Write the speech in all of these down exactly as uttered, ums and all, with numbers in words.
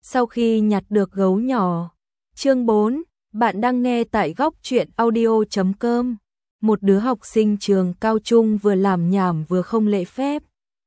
Sau khi nhặt được gấu nhỏ. Chương bốn, bạn đang nghe tại góc truyện audio chấm com. Một đứa học sinh trường cao trung vừa làm nhảm vừa không lễ phép.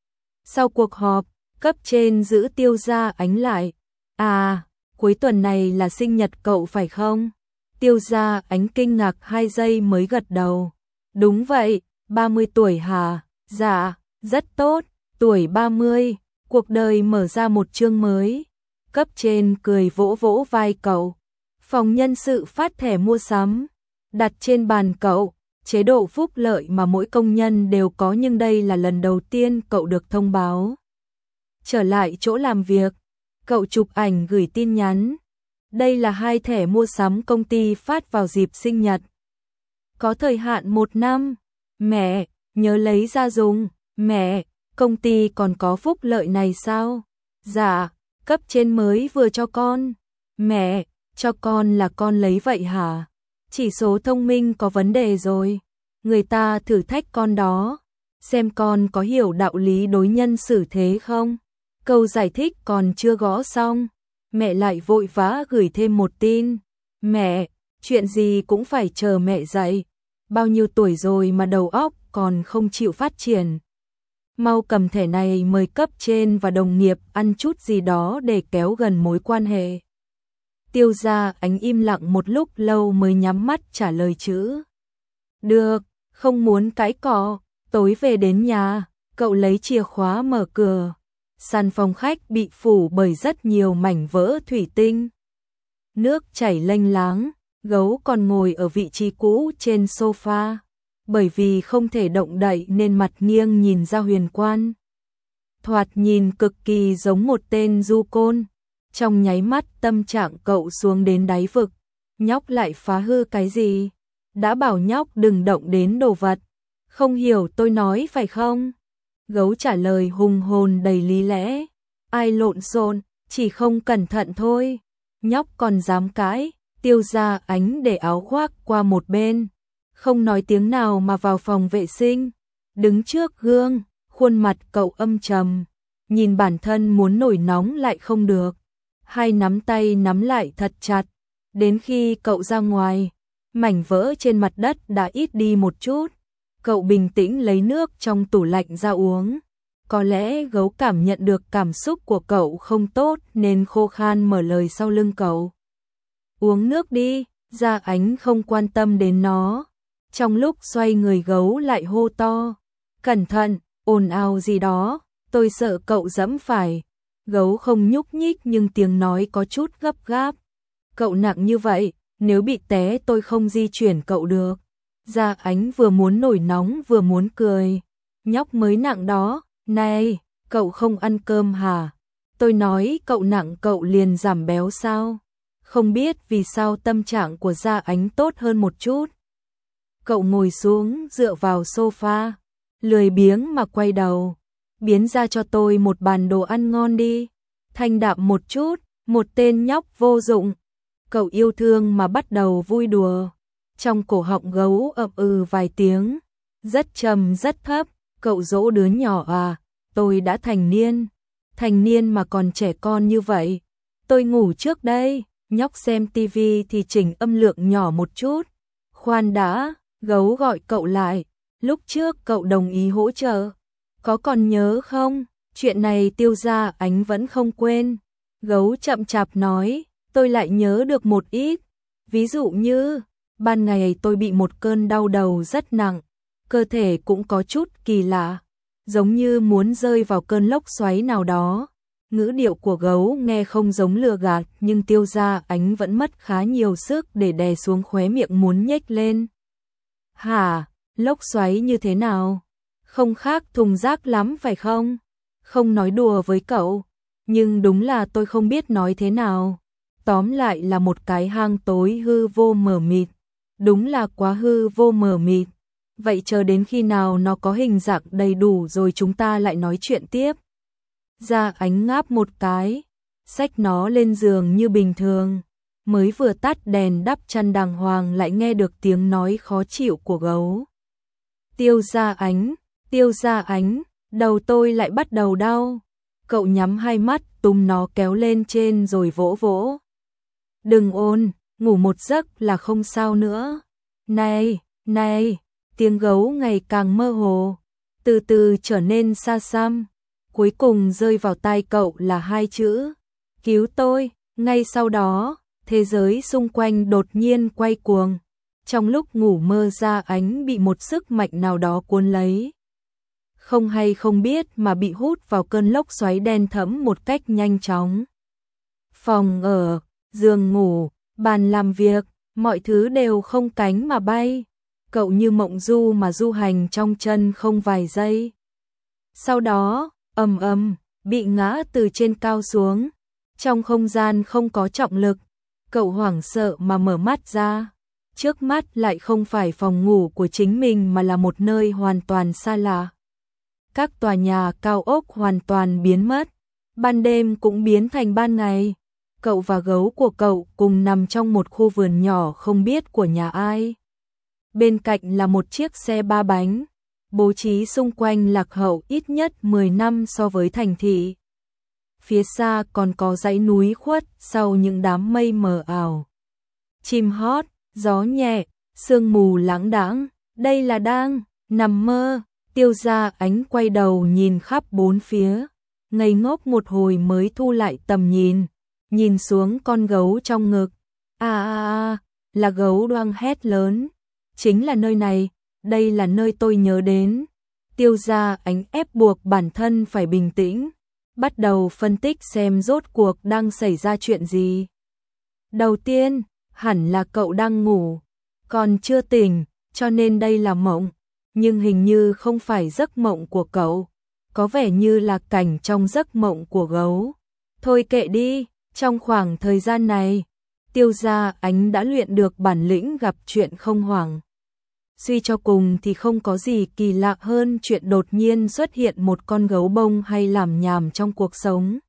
Sau cuộc họp, cấp trên giữ Tiêu Gia Ánh lại. À, cuối tuần này là sinh nhật cậu phải không? Tiêu Gia Ánh kinh ngạc hai giây mới gật đầu. Đúng vậy, ba mươi tuổi hả? Dạ, rất tốt, tuổi ba mươi, cuộc đời mở ra một chương mới. Cấp trên cười vỗ vỗ vai cậu. Phòng nhân sự phát thẻ mua sắm, đặt trên bàn cậu, chế độ phúc lợi mà mỗi công nhân đều có, nhưng đây là lần đầu tiên cậu được thông báo. Trở lại chỗ làm việc, cậu chụp ảnh gửi tin nhắn. Đây là hai thẻ mua sắm công ty phát vào dịp sinh nhật. Có thời hạn một năm. Mẹ, nhớ lấy ra dùng. Mẹ, công ty còn có phúc lợi này sao? Dạ, cấp trên mới vừa cho con. Mẹ, cho con là con lấy vậy hả? Chỉ số thông minh có vấn đề rồi. Người ta thử thách con đó, xem con có hiểu đạo lý đối nhân xử thế không? Câu giải thích còn chưa gõ xong, mẹ lại vội vã gửi thêm một tin. Mẹ, chuyện gì cũng phải chờ mẹ dạy. Bao nhiêu tuổi rồi mà đầu óc còn không chịu phát triển. Mau cầm thẻ này mời cấp trên và đồng nghiệp ăn chút gì đó để kéo gần mối quan hệ. Tiêu Gia Ánh im lặng một lúc lâu mới nhắm mắt trả lời chữ. Được, không muốn cãi cọ. Tối về đến nhà, cậu lấy chìa khóa mở cửa. Sàn phòng khách bị phủ bởi rất nhiều mảnh vỡ thủy tinh. Nước chảy lênh láng, gấu còn ngồi ở vị trí cũ trên sofa. Bởi vì không thể động đậy nên mặt nghiêng nhìn ra huyền quan. Thoạt nhìn cực kỳ giống một tên du côn. Trong nháy mắt tâm trạng cậu xuống đến đáy vực. Nhóc lại phá hư cái gì? Đã bảo nhóc đừng động đến đồ vật. Không hiểu tôi nói phải không? Gấu trả lời hùng hồn đầy lý lẽ. Ai lộn xộn, chỉ không cẩn thận thôi. Nhóc còn dám cãi. Tiêu Gia Ánh để áo khoác qua một bên, không nói tiếng nào mà vào phòng vệ sinh. Đứng trước gương, khuôn mặt cậu âm trầm, nhìn bản thân muốn nổi nóng lại không được. Hai nắm tay nắm lại thật chặt. Đến khi cậu ra ngoài, mảnh vỡ trên mặt đất đã ít đi một chút. Cậu bình tĩnh lấy nước trong tủ lạnh ra uống. Có lẽ gấu cảm nhận được cảm xúc của cậu không tốt nên khô khan mở lời sau lưng cậu. Uống nước đi. Gia Ánh không quan tâm đến nó. Trong lúc xoay người gấu lại hô to. Cẩn thận, ồn ào gì đó, tôi sợ cậu dẫm phải. Gấu không nhúc nhích nhưng tiếng nói có chút gấp gáp. Cậu nặng như vậy, nếu bị té tôi không di chuyển cậu được. Gia Ánh vừa muốn nổi nóng vừa muốn cười. Nhóc mới nặng đó, này, cậu không ăn cơm hả? Tôi nói cậu nặng cậu liền giảm béo sao? Không biết vì sao tâm trạng của Gia Ánh tốt hơn một chút. Cậu ngồi xuống dựa vào sofa, lười biếng mà quay đầu. Biến ra cho tôi một bàn đồ ăn ngon đi. Thanh đạm một chút, một tên nhóc vô dụng. Cậu yêu thương mà bắt đầu vui đùa. Trong cổ họng gấu ậm ừ vài tiếng, rất trầm rất thấp. Cậu dỗ đứa nhỏ à? Tôi đã thành niên. Thành niên mà còn trẻ con như vậy. Tôi ngủ trước đây. Nhóc xem tivi thì chỉnh âm lượng nhỏ một chút. Khoan đã, gấu gọi cậu lại. Lúc trước cậu đồng ý hỗ trợ. Có còn nhớ không? Chuyện này Tiêu Gia Ánh vẫn không quên. Gấu chậm chạp nói, tôi lại nhớ được một ít. Ví dụ như, ban ngày tôi bị một cơn đau đầu rất nặng. Cơ thể cũng có chút kỳ lạ. Giống như muốn rơi vào cơn lốc xoáy nào đó. Ngữ điệu của gấu nghe không giống lừa gạt, nhưng Tiêu Gia Ánh vẫn mất khá nhiều sức để đè xuống khóe miệng muốn nhếch lên. Hả, lốc xoáy như thế nào? Không khác thùng rác lắm phải không? Không nói đùa với cậu, nhưng đúng là tôi không biết nói thế nào. Tóm lại là một cái hang tối hư vô mờ mịt. Đúng là quá hư vô mờ mịt. Vậy chờ đến khi nào nó có hình dạng đầy đủ rồi chúng ta lại nói chuyện tiếp. Gia Ánh ngáp một cái, xách nó lên giường như bình thường. Mới vừa tắt đèn đắp chăn đàng hoàng lại nghe được tiếng nói khó chịu của gấu. Tiêu Gia Ánh, Tiêu Gia Ánh, đầu tôi lại bắt đầu đau. Cậu nhắm hai mắt túm nó kéo lên trên rồi vỗ vỗ. Đừng ôn, ngủ một giấc là không sao nữa. Này, này, tiếng gấu ngày càng mơ hồ, từ từ trở nên xa xăm. Cuối cùng rơi vào tai cậu là hai chữ, cứu tôi. Ngay sau đó, thế giới xung quanh đột nhiên quay cuồng. Trong lúc ngủ mơ Gia Ánh bị một sức mạnh nào đó cuốn lấy. Không hay không biết mà bị hút vào cơn lốc xoáy đen thẫm một cách nhanh chóng. Phòng ở, giường ngủ, bàn làm việc, mọi thứ đều không cánh mà bay. Cậu như mộng du mà du hành trong chân không vài giây. Sau đó, ầm ầm, bị ngã từ trên cao xuống. Trong không gian không có trọng lực, cậu hoảng sợ mà mở mắt ra. Trước mắt lại không phải phòng ngủ của chính mình mà là một nơi hoàn toàn xa lạ. Các tòa nhà cao ốc hoàn toàn biến mất, ban đêm cũng biến thành ban ngày. Cậu và gấu của cậu cùng nằm trong một khu vườn nhỏ không biết của nhà ai. Bên cạnh là một chiếc xe ba bánh, bố trí xung quanh lạc hậu ít nhất mười năm so với thành thị. Phía xa còn có dãy núi khuất sau những đám mây mờ ảo. Chim hót, gió nhẹ, sương mù lãng đãng, đây là đang nằm mơ. Tiêu Gia Ánh quay đầu nhìn khắp bốn phía, ngây ngốc một hồi mới thu lại tầm nhìn, nhìn xuống con gấu trong ngực. A a a, là gấu đoang hét lớn, chính là nơi này, đây là nơi tôi nhớ đến. Tiêu Gia Ánh ép buộc bản thân phải bình tĩnh, bắt đầu phân tích xem rốt cuộc đang xảy ra chuyện gì. Đầu tiên, hẳn là cậu đang ngủ, còn chưa tỉnh, cho nên đây là mộng. Nhưng hình như không phải giấc mộng của cậu, có vẻ như là cảnh trong giấc mộng của gấu. Thôi kệ đi, trong khoảng thời gian này, Tiêu Gia Ánh đã luyện được bản lĩnh gặp chuyện không hoảng. Suy cho cùng thì không có gì kỳ lạ hơn chuyện đột nhiên xuất hiện một con gấu bông hay làm nhảm trong cuộc sống.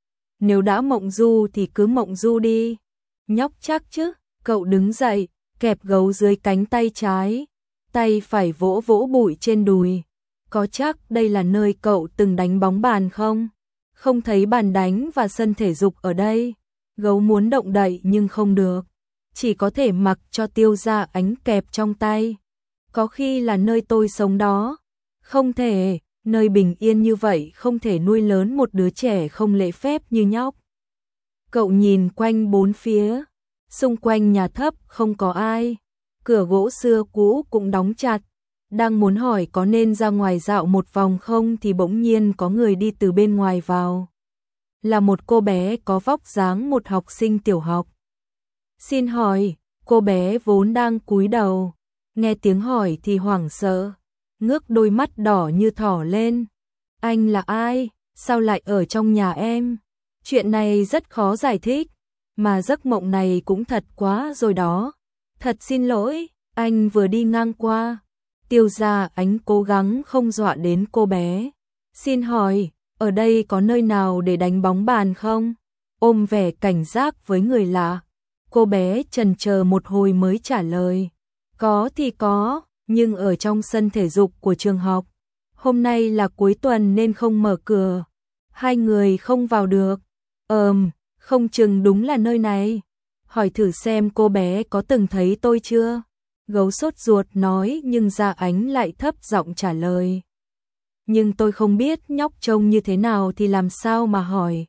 Nếu đã mộng du thì cứ mộng du đi. Nhóc chắc chứ, cậu đứng dậy, kẹp gấu dưới cánh tay trái. Tay phải vỗ vỗ bụi trên đùi. Có chắc đây là nơi cậu từng đánh bóng bàn không? Không thấy bàn đánh và sân thể dục ở đây. Gấu muốn động đậy nhưng không được. Chỉ có thể mặc cho Tiêu Gia Ánh kẹp trong tay. Có khi là nơi tôi sống đó. Không thể, nơi bình yên như vậy không thể nuôi lớn một đứa trẻ không lễ phép như nhóc. Cậu nhìn quanh bốn phía. Xung quanh nhà thấp không có ai. Cửa gỗ xưa cũ cũng đóng chặt. Đang muốn hỏi có nên ra ngoài dạo một vòng không thì bỗng nhiên có người đi từ bên ngoài vào. Là một cô bé có vóc dáng một học sinh tiểu học. Xin hỏi, cô bé vốn đang cúi đầu. Nghe tiếng hỏi thì hoảng sợ, ngước đôi mắt đỏ như thỏ lên. Anh là ai? Sao lại ở trong nhà em? Chuyện này rất khó giải thích, mà giấc mộng này cũng thật quá rồi đó. Thật xin lỗi, anh vừa đi ngang qua. Tiêu Gia Ánh cố gắng không dọa đến cô bé. Xin hỏi, ở đây có nơi nào để đánh bóng bàn không? Ôm vẻ cảnh giác với người lạ. Cô bé chần chờ một hồi mới trả lời. Có thì có, nhưng ở trong sân thể dục của trường học. Hôm nay là cuối tuần nên không mở cửa. Hai người không vào được. Ờm, không chừng đúng là nơi này. Hỏi thử xem cô bé có từng thấy tôi chưa? Gấu sốt ruột nói nhưng Gia Ánh lại thấp giọng trả lời. Nhưng tôi không biết nhóc trông như thế nào thì làm sao mà hỏi.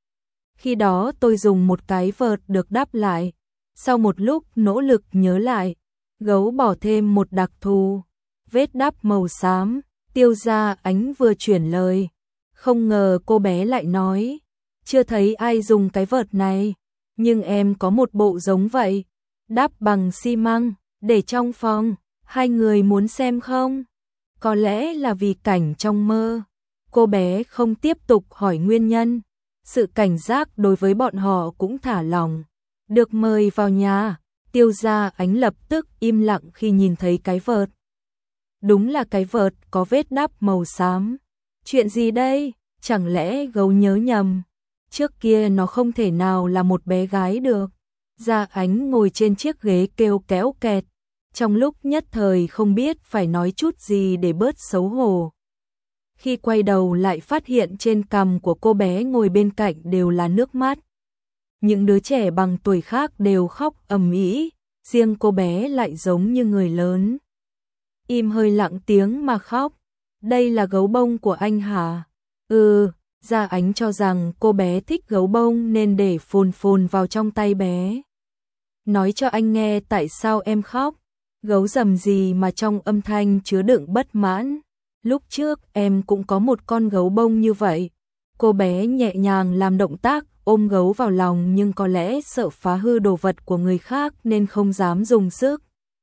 Khi đó tôi dùng một cái vợt được đắp lại. Sau một lúc nỗ lực nhớ lại, gấu bỏ thêm một đặc thù, vết đắp màu xám. Tiêu Gia Ánh vừa chuyển lời. Không ngờ cô bé lại nói, chưa thấy ai dùng cái vợt này, nhưng em có một bộ giống vậy, đắp bằng xi măng, để trong phòng, hai người muốn xem không? Có lẽ là vì cảnh trong mơ. Cô bé không tiếp tục hỏi nguyên nhân, sự cảnh giác đối với bọn họ cũng thả lỏng. Được mời vào nhà, Tiêu Gia Ánh lập tức im lặng khi nhìn thấy cái vợt. Đúng là cái vợt có vết đắp màu xám. Chuyện gì đây? Chẳng lẽ gấu nhớ nhầm? Trước kia nó không thể nào là một bé gái được. Gia Ánh ngồi trên chiếc ghế kêu kéo kẹt, trong lúc nhất thời không biết phải nói chút gì để bớt xấu hổ. Khi quay đầu lại phát hiện trên cằm của cô bé ngồi bên cạnh đều là nước mắt. Những đứa trẻ bằng tuổi khác đều khóc ầm ĩ, riêng cô bé lại giống như người lớn. Im hơi lặng tiếng mà khóc. Đây là gấu bông của anh hả? Ừ, Gia Ánh cho rằng cô bé thích gấu bông nên để phồn phồn vào trong tay bé. Nói cho anh nghe tại sao em khóc. Gấu rầm gì mà trong âm thanh chứa đựng bất mãn. Lúc trước em cũng có một con gấu bông như vậy. Cô bé nhẹ nhàng làm động tác ôm gấu vào lòng nhưng có lẽ sợ phá hư đồ vật của người khác nên không dám dùng sức.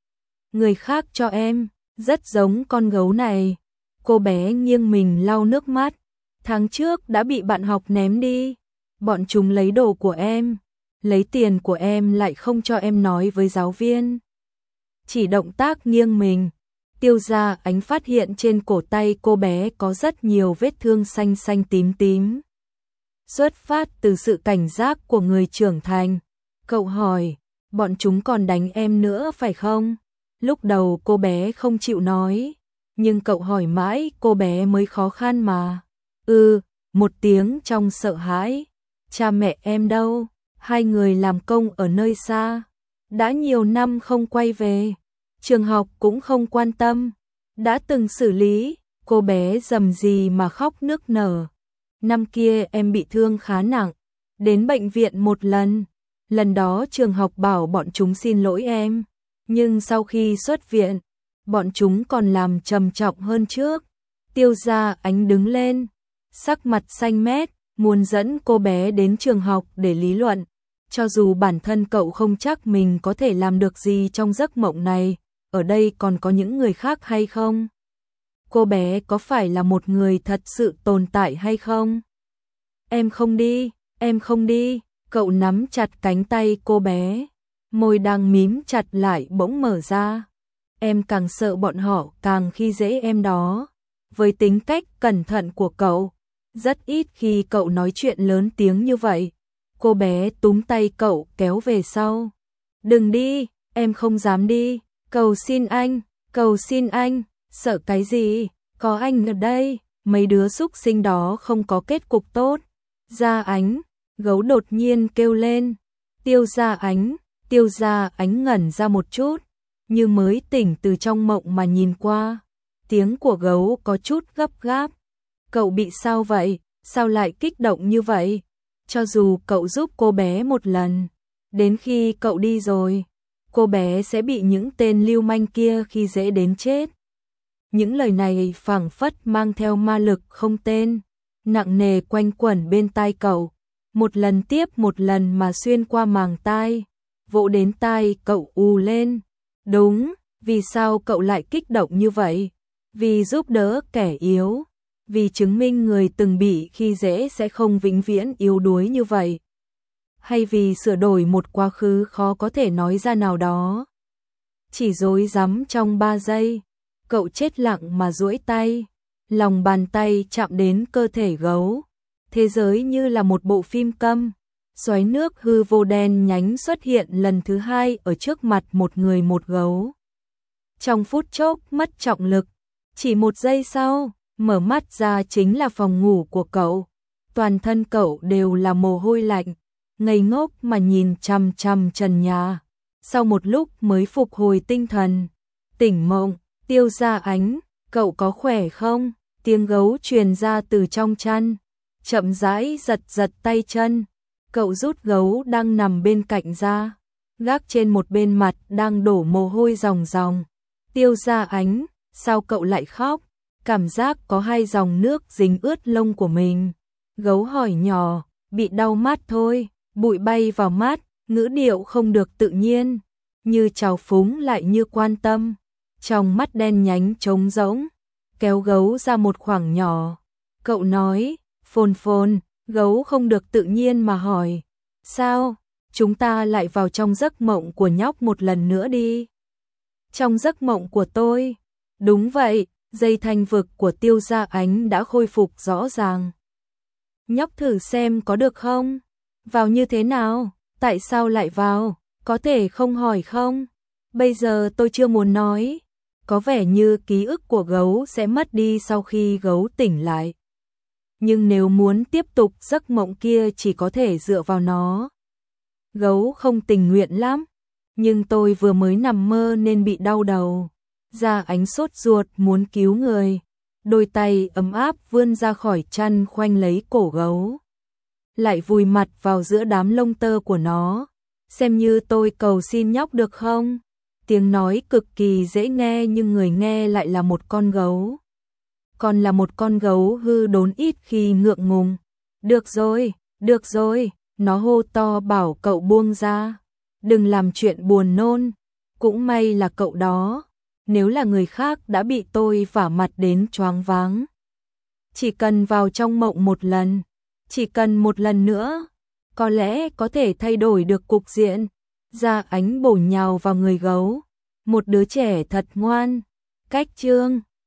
Người khác cho em, rất giống con gấu này. Cô bé nghiêng mình lau nước mắt. Tháng trước đã bị bạn học ném đi. Bọn chúng lấy đồ của em, lấy tiền của em lại không cho em nói với giáo viên. Chỉ động tác nghiêng mình. Tiêu Gia Ánh phát hiện trên cổ tay cô bé có rất nhiều vết thương xanh xanh tím tím. Xuất phát từ sự cảnh giác của người trưởng thành. Cậu hỏi, bọn chúng còn đánh em nữa phải không? Lúc đầu cô bé không chịu nói, nhưng cậu hỏi mãi cô bé mới khó khăn mà. Ừ, một tiếng trong sợ hãi. Cha mẹ em đâu? Hai người làm công ở nơi xa. Đã nhiều năm không quay về. Trường học cũng không quan tâm. Đã từng xử lý. Cô bé rầm rì mà khóc nức nở. Năm kia em bị thương khá nặng. Đến bệnh viện một lần. Lần đó trường học bảo bọn chúng xin lỗi em. Nhưng sau khi xuất viện, bọn chúng còn làm trầm trọng hơn trước. Tiêu Gia Ánh đứng lên, sắc mặt xanh mét, muốn dẫn cô bé đến trường học để lý luận. Cho dù bản thân cậu không chắc mình có thể làm được gì trong giấc mộng này, ở đây còn có những người khác hay không? Cô bé có phải là một người thật sự tồn tại hay không? Em không đi, em không đi, cậu nắm chặt cánh tay cô bé, môi đang mím chặt lại bỗng mở ra. Em càng sợ bọn họ càng khi dễ em đó. Với tính cách cẩn thận của cậu, rất ít khi cậu nói chuyện lớn tiếng như vậy. Cô bé túm tay cậu kéo về sau. Đừng đi, em không dám đi, cầu xin anh, cầu xin anh, sợ cái gì, có anh ở đây, mấy đứa xúc sinh đó không có kết cục tốt. Gia Ánh, gấu đột nhiên kêu lên. Tiêu Gia Ánh, Tiêu Gia Ánh ngẩn ra một chút, như mới tỉnh từ trong mộng mà nhìn qua. Tiếng của gấu có chút gấp gáp. Cậu bị sao vậy? Sao lại kích động như vậy? Cho dù cậu giúp cô bé một lần, đến khi cậu đi rồi, cô bé sẽ bị những tên lưu manh kia khi dễ đến chết. Những lời này phảng phất mang theo ma lực không tên, nặng nề quanh quẩn bên tai cậu, một lần tiếp một lần mà xuyên qua màng tai, vỗ đến tai cậu ù lên. Đúng, vì sao cậu lại kích động như vậy? Vì giúp đỡ kẻ yếu, vì chứng minh người từng bị khi dễ sẽ không vĩnh viễn yếu đuối như vậy, hay vì sửa đổi một quá khứ khó có thể nói ra nào đó. Chỉ rối rắm trong ba giây, cậu chết lặng mà duỗi tay, lòng bàn tay chạm đến cơ thể gấu. Thế giới như là một bộ phim câm, xoáy nước hư vô đen nhánh xuất hiện lần thứ hai ở trước mặt một người một gấu. Trong phút chốc mất trọng lực, chỉ một giây sau, mở mắt ra chính là phòng ngủ của cậu. Toàn thân cậu đều là mồ hôi lạnh, ngây ngốc mà nhìn chằm chằm trần nhà. Sau một lúc mới phục hồi tinh thần, tỉnh mộng. Tiêu Gia Ánh, cậu có khỏe không? Tiếng gấu truyền ra từ trong chăn, chậm rãi giật giật tay chân. Cậu rút gấu đang nằm bên cạnh ra, gác trên một bên mặt đang đổ mồ hôi ròng ròng. Tiêu Gia Ánh, sao cậu lại khóc? Cảm giác có hai dòng nước dính ướt lông của mình. Gấu hỏi nhỏ, bị đau mắt thôi, bụi bay vào mắt, ngữ điệu không được tự nhiên, như trào phúng lại như quan tâm. Trong mắt đen nhánh trống rỗng, kéo gấu ra một khoảng nhỏ. Cậu nói, phồn phồn, gấu không được tự nhiên mà hỏi, sao, chúng ta lại vào trong giấc mộng của nhóc một lần nữa đi. Trong giấc mộng của tôi, đúng vậy, dây thanh vực của Tiêu Gia Ánh đã khôi phục rõ ràng. Nhóc thử xem có được không? Vào như thế nào? Tại sao lại vào? Có thể không hỏi không? Bây giờ tôi chưa muốn nói. Có vẻ như ký ức của gấu sẽ mất đi sau khi gấu tỉnh lại. Nhưng nếu muốn tiếp tục giấc mộng kia chỉ có thể dựa vào nó. Gấu không tình nguyện lắm, nhưng tôi vừa mới nằm mơ nên bị đau đầu. Gia Ánh sốt ruột muốn cứu người, đôi tay ấm áp vươn ra khỏi chăn khoanh lấy cổ gấu. Lại vùi mặt vào giữa đám lông tơ của nó, xem như tôi cầu xin nhóc được không? Tiếng nói cực kỳ dễ nghe nhưng người nghe lại là một con gấu. Còn là một con gấu hư đốn ít khi ngượng ngùng. Được rồi, được rồi, nó hô to bảo cậu buông ra. Đừng làm chuyện buồn nôn, cũng may là cậu đó. Nếu là người khác đã bị tôi vả mặt đến choáng váng. Chỉ cần vào trong mộng một lần, chỉ cần một lần nữa, có lẽ có thể thay đổi được cục diện. Gia Ánh bổ nhào vào người gấu. Một đứa trẻ thật ngoan. Cách chương